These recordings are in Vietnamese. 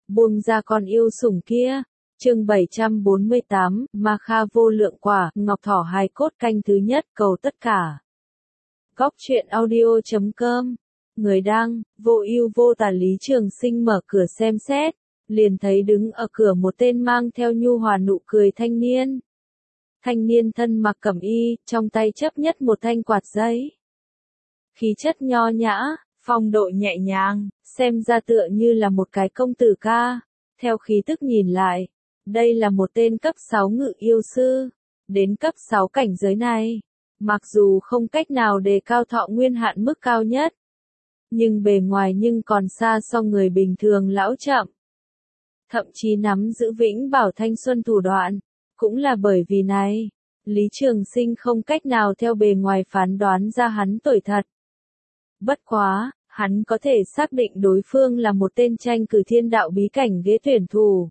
buông ra con yêu sủng kia. Chương 748, Ma Kha vô lượng quả, Ngọc Thỏ hài cốt canh thứ nhất, cầu tất cả. Góc truyện audio.com. Người đăng, vô ưu vô tà. Lý Trường Sinh mở cửa xem xét, liền thấy đứng ở cửa một tên mang theo nhu hòa nụ cười thanh niên. Thanh niên thân mặc cẩm y, trong tay chấp nhất một thanh quạt giấy. Khí chất nho nhã, phong độ nhẹ nhàng, xem ra tựa như là một cái công tử ca. Theo khí tức nhìn lại, đây là một tên cấp 6 ngự yêu sư. Đến cấp 6 cảnh giới này, mặc dù không cách nào đề cao thọ nguyên hạn mức cao nhất, nhưng bề ngoài nhưng còn xa so người bình thường lão chậm. Thậm chí nắm giữ vĩnh bảo thanh xuân thủ đoạn. Cũng là bởi vì này, Lý Trường Sinh không cách nào theo bề ngoài phán đoán ra hắn tuổi thật. Bất quá, hắn có thể xác định đối phương là một tên tranh cử thiên đạo bí cảnh ghế tuyển thủ.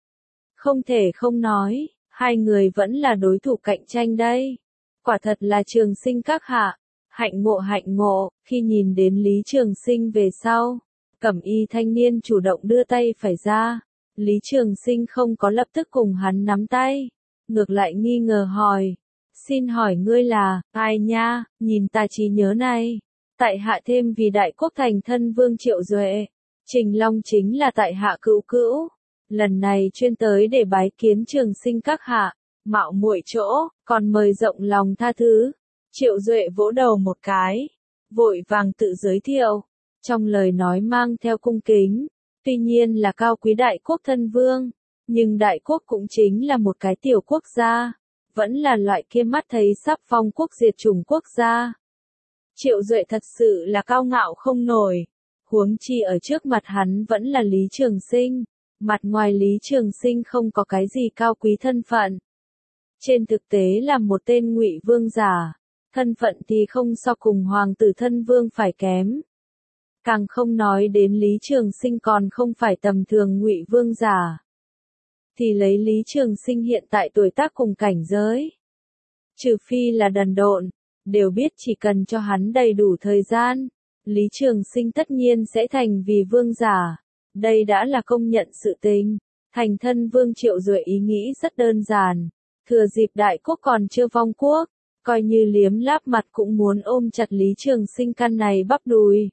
Không thể không nói, hai người vẫn là đối thủ cạnh tranh đây. Quả thật là Trường Sinh các hạ, hạnh ngộ, khi nhìn đến Lý Trường Sinh về sau, cẩm y thanh niên chủ động đưa tay phải ra. Lý Trường Sinh không có lập tức cùng hắn nắm tay, ngược lại nghi ngờ hỏi, xin hỏi ngươi là, ai nha, nhìn ta trí nhớ này, tại hạ thêm vì đại quốc thành thân vương Triệu Duệ, Trình Long chính là tại hạ cữu, lần này chuyên tới để bái kiến Trường Sinh các hạ, mạo muội chỗ, còn mời rộng lòng tha thứ. Triệu Duệ vỗ đầu một cái, vội vàng tự giới thiệu, trong lời nói mang theo cung kính, tuy nhiên là cao quý đại quốc thân vương. Nhưng đại quốc cũng chính là một cái tiểu quốc gia, vẫn là loại kia mắt thấy sắp phong quốc diệt chủng quốc gia. Triệu Duệ thật sự là cao ngạo không nổi, huống chi ở trước mặt hắn vẫn là Lý Trường Sinh, mặt ngoài Lý Trường Sinh không có cái gì cao quý thân phận. Trên thực tế là một tên ngụy vương giả, thân phận thì không so cùng hoàng tử thân vương phải kém. Càng không nói đến Lý Trường Sinh còn không phải tầm thường ngụy vương giả. Thì lấy Lý Trường Sinh hiện tại tuổi tác cùng cảnh giới, trừ phi là đần độn, đều biết chỉ cần cho hắn đầy đủ thời gian, Lý Trường Sinh tất nhiên sẽ thành vì vương giả. Đây đã là công nhận sự tình. Thành thân vương Triệu Duệ ý nghĩ rất đơn giản, thừa dịp đại quốc còn chưa vong quốc, coi như liếm láp mặt cũng muốn ôm chặt Lý Trường Sinh căn này bắp đùi.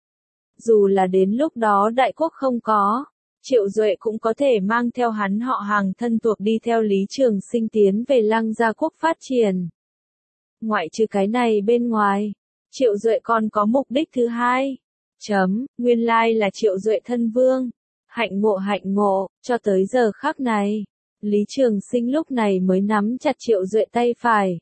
Dù là đến lúc đó đại quốc không có, Triệu Duệ cũng có thể mang theo hắn họ hàng thân thuộc đi theo Lý Trường Sinh tiến về Lăng Gia quốc phát triển. Ngoại trừ cái này bên ngoài, Triệu Duệ còn có mục đích thứ hai. Nguyên lai là Triệu Duệ thân vương. Hạnh ngộ, cho tới giờ khắc này, Lý Trường Sinh lúc này mới nắm chặt Triệu Duệ tay phải.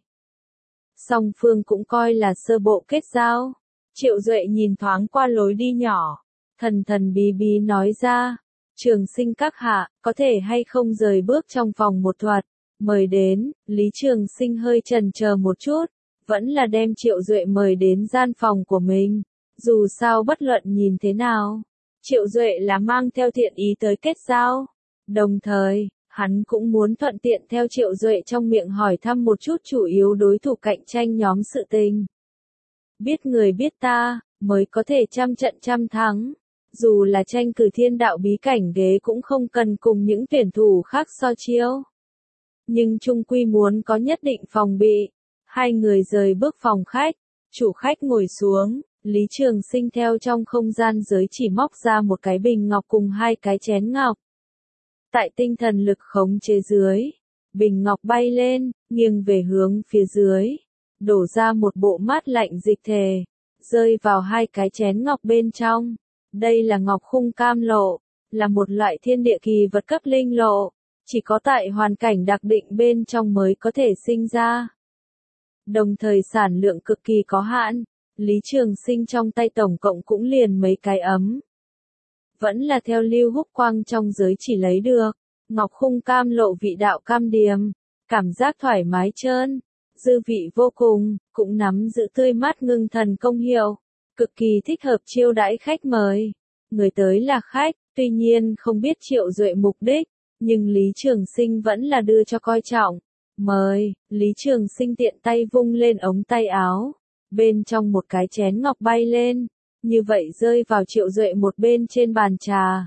Song phương cũng coi là sơ bộ kết giao. Triệu Duệ nhìn thoáng qua lối đi nhỏ, thần bí nói ra, Trường Sinh các hạ, có thể hay không rời bước trong vòng một thuật, mời đến. Lý Trường Sinh hơi chần chờ một chút, vẫn là đem Triệu Duệ mời đến gian phòng của mình. Dù sao bất luận nhìn thế nào, Triệu Duệ là mang theo thiện ý tới kết giao. Đồng thời, hắn cũng muốn thuận tiện theo Triệu Duệ trong miệng hỏi thăm một chút chủ yếu đối thủ cạnh tranh nhóm sự tình. Biết người biết ta, mới có thể trăm trận trăm thắng. Dù là tranh cử thiên đạo bí cảnh ghế cũng không cần cùng những tuyển thủ khác so chiêu. Nhưng chung quy muốn có nhất định phòng bị. Hai người rời bước phòng khách, chủ khách ngồi xuống, Lý Trường Sinh theo trong không gian giới chỉ móc ra một cái bình ngọc cùng hai cái chén ngọc. Tại tinh thần lực khống chế dưới, bình ngọc bay lên, nghiêng về hướng phía dưới, đổ ra một bộ mát lạnh dịch thể, rơi vào hai cái chén ngọc bên trong. Đây là ngọc khung cam lộ, là một loại thiên địa kỳ vật cấp linh lộ, chỉ có tại hoàn cảnh đặc định bên trong mới có thể sinh ra. Đồng thời sản lượng cực kỳ có hạn, Lý Trường Sinh trong tay tổng cộng cũng liền mấy cái ấm. Vẫn là theo Lưu Húc Quang trong giới chỉ lấy được, ngọc khung cam lộ vị đạo cam điềm, cảm giác thoải mái trơn, dư vị vô cùng, cũng nắm giữ tươi mát ngưng thần công hiệu, cực kỳ thích hợp chiêu đãi khách mời. Người tới là khách, tuy nhiên không biết Triệu Duệ mục đích, nhưng Lý Trường Sinh vẫn là đưa cho coi trọng. Mời. Lý Trường Sinh tiện tay vung lên ống tay áo, bên trong một cái chén ngọc bay lên, như vậy rơi vào Triệu Duệ một bên trên bàn trà.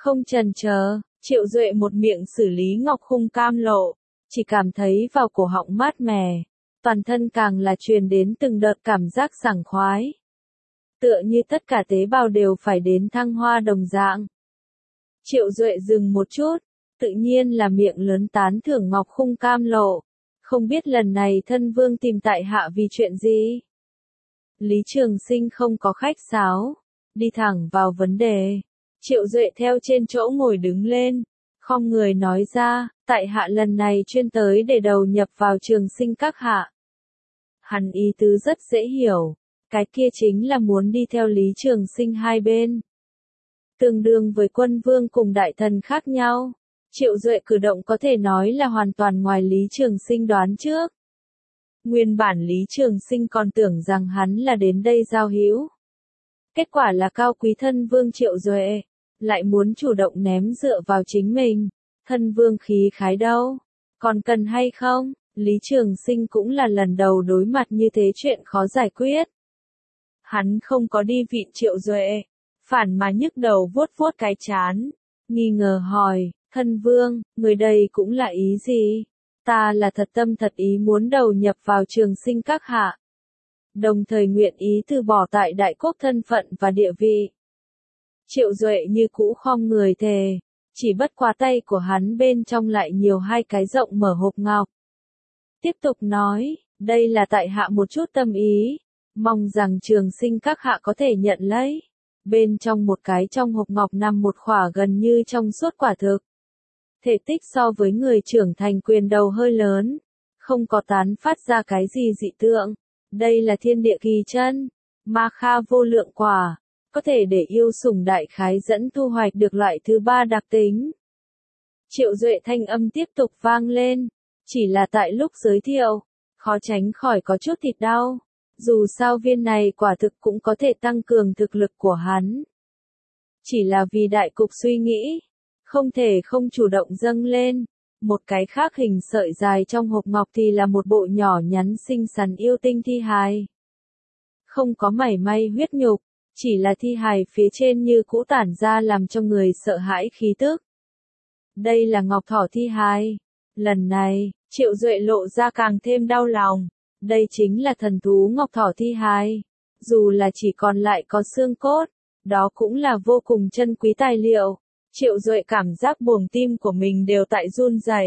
Không chần chờ, Triệu Duệ một miệng xử lý ngọc khung cam lộ, chỉ cảm thấy vào cổ họng mát mẻ, toàn thân càng là truyền đến từng đợt cảm giác sảng khoái. Tựa như tất cả tế bào đều phải đến thăng hoa đồng dạng. Triệu Duệ dừng một chút, tự nhiên là miệng lớn tán thưởng ngọc khung cam lộ. Không biết lần này thân vương tìm tại hạ vì chuyện gì? Lý Trường Sinh không có khách sáo, đi thẳng vào vấn đề. Triệu Duệ theo trên chỗ ngồi đứng lên, khom người nói ra, tại hạ lần này chuyên tới để đầu nhập vào Trường Sinh các hạ. Hắn ý tứ rất dễ hiểu, cái kia chính là muốn đi theo Lý Trường Sinh hai bên. Tương đương với quân vương cùng đại thần khác nhau. Triệu Duệ cử động có thể nói là hoàn toàn ngoài Lý Trường Sinh đoán trước. Nguyên bản Lý Trường Sinh còn tưởng rằng hắn là đến đây giao hữu. Kết quả là cao quý thân vương Triệu Duệ, lại muốn chủ động ném dựa vào chính mình. Thân vương khí khái đâu? Còn cần hay không? Lý Trường Sinh cũng là lần đầu đối mặt như thế chuyện khó giải quyết. Hắn không có đi vịn Triệu Duệ, phản mà nhức đầu vuốt vuốt cái trán, nghi ngờ hỏi, thân vương, người đây cũng là ý gì? Ta là thật tâm thật ý muốn đầu nhập vào Trường Sinh các hạ. Đồng thời nguyện ý từ bỏ tại đại quốc thân phận và địa vị. Triệu Duệ như cũ khom người thề, chỉ bất quá tay của hắn bên trong lại nhiều hai cái rộng mở hộp ngọc. Tiếp tục nói, đây là tại hạ một chút tâm ý, mong rằng Trường Sinh các hạ có thể nhận lấy. Bên trong một cái trong hộp ngọc nằm một khỏa gần như trong suốt quả thực. Thể tích so với người trưởng thành quyền đầu hơi lớn, không có tán phát ra cái gì dị tượng. Đây là thiên địa kỳ chân, ma kha vô lượng quả, có thể để yêu sủng đại khái dẫn thu hoạch được loại thứ ba đặc tính. Triệu Duệ thanh âm tiếp tục vang lên, chỉ là tại lúc giới thiệu, khó tránh khỏi có chút thịt đau. Dù sao viên này quả thực cũng có thể tăng cường thực lực của hắn. Chỉ là vì đại cục suy nghĩ, không thể không chủ động dâng lên. Một cái khác hình sợi dài trong hộp ngọc thì là một bộ nhỏ nhắn xinh xắn yêu tinh thi hài. Không có mảy may huyết nhục, chỉ là thi hài phía trên như cũ tản ra làm cho người sợ hãi khí tức. Đây là ngọc thỏ thi hài. Lần này, Triệu Duệ lộ ra càng thêm đau lòng. Đây chính là thần thú ngọc thỏ thi hài. Dù là chỉ còn lại có xương cốt, đó cũng là vô cùng chân quý tài liệu. Triệu Duệ cảm giác buồng tim của mình đều tại run rẩy.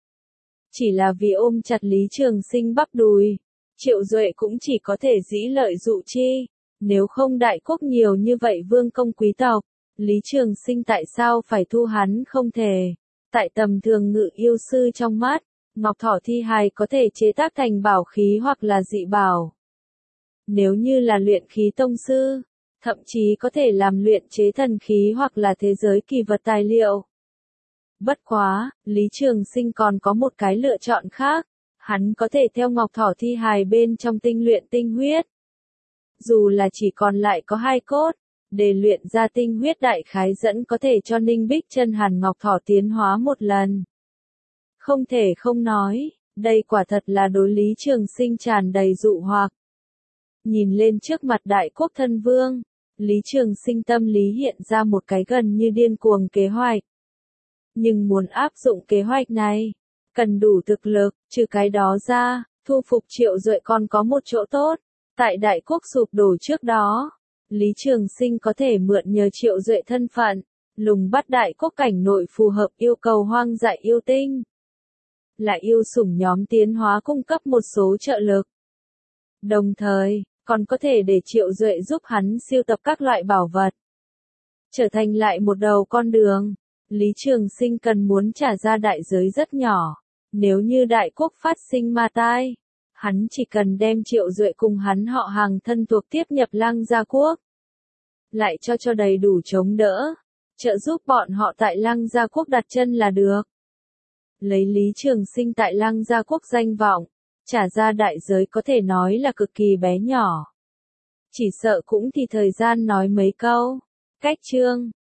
Chỉ là vì ôm chặt Lý Trường Sinh bắp đùi, Triệu Duệ cũng chỉ có thể dĩ lợi dụ chi. Nếu không đại quốc nhiều như vậy vương công quý tộc, Lý Trường Sinh tại sao phải thu hắn không thể. Tại tầm thường ngự yêu sư trong mắt, ngọc thỏ thi hài có thể chế tác thành bảo khí hoặc là dị bảo. Nếu như là luyện khí tông sư, thậm chí có thể làm luyện chế thần khí hoặc là thế giới kỳ vật tài liệu. Bất quá, Lý Trường Sinh còn có một cái lựa chọn khác, hắn có thể theo ngọc thỏ thi hài bên trong tinh luyện tinh huyết. Dù là chỉ còn lại có hai cốt, để luyện ra tinh huyết đại khái dẫn có thể cho Ninh Bích Chân Hàn ngọc thỏ tiến hóa một lần. Không thể không nói, đây quả thật là đối Lý Trường Sinh tràn đầy dụ hoặc. Nhìn lên trước mặt đại quốc thân vương, Lý Trường Sinh tâm lý hiện ra một cái gần như điên cuồng kế hoạch. Nhưng muốn áp dụng kế hoạch này, cần đủ thực lực, trừ cái đó ra, thu phục Triệu Duệ còn có một chỗ tốt. Tại đại quốc sụp đổ trước đó, Lý Trường Sinh có thể mượn nhờ Triệu Duệ thân phận, lùng bắt đại quốc cảnh nội phù hợp yêu cầu hoang dại yêu tinh. Lại yêu sủng nhóm tiến hóa cung cấp một số trợ lực. Đồng thời, còn có thể để Triệu Duệ giúp hắn siêu tập các loại bảo vật. Trở thành lại một đầu con đường, Lý Trường Sinh cần muốn trả ra đại giới rất nhỏ. Nếu như đại quốc phát sinh ma tai, hắn chỉ cần đem Triệu Duệ cùng hắn họ hàng thân thuộc tiếp nhập Lăng Gia Quốc. Lại cho đầy đủ chống đỡ, trợ giúp bọn họ tại Lăng Gia Quốc đặt chân là được. Lấy Lý Trường Sinh tại Lăng Gia Quốc danh vọng, trả ra đại giới có thể nói là cực kỳ bé nhỏ. Chỉ sợ cũng thì thời gian nói mấy câu. Cách chương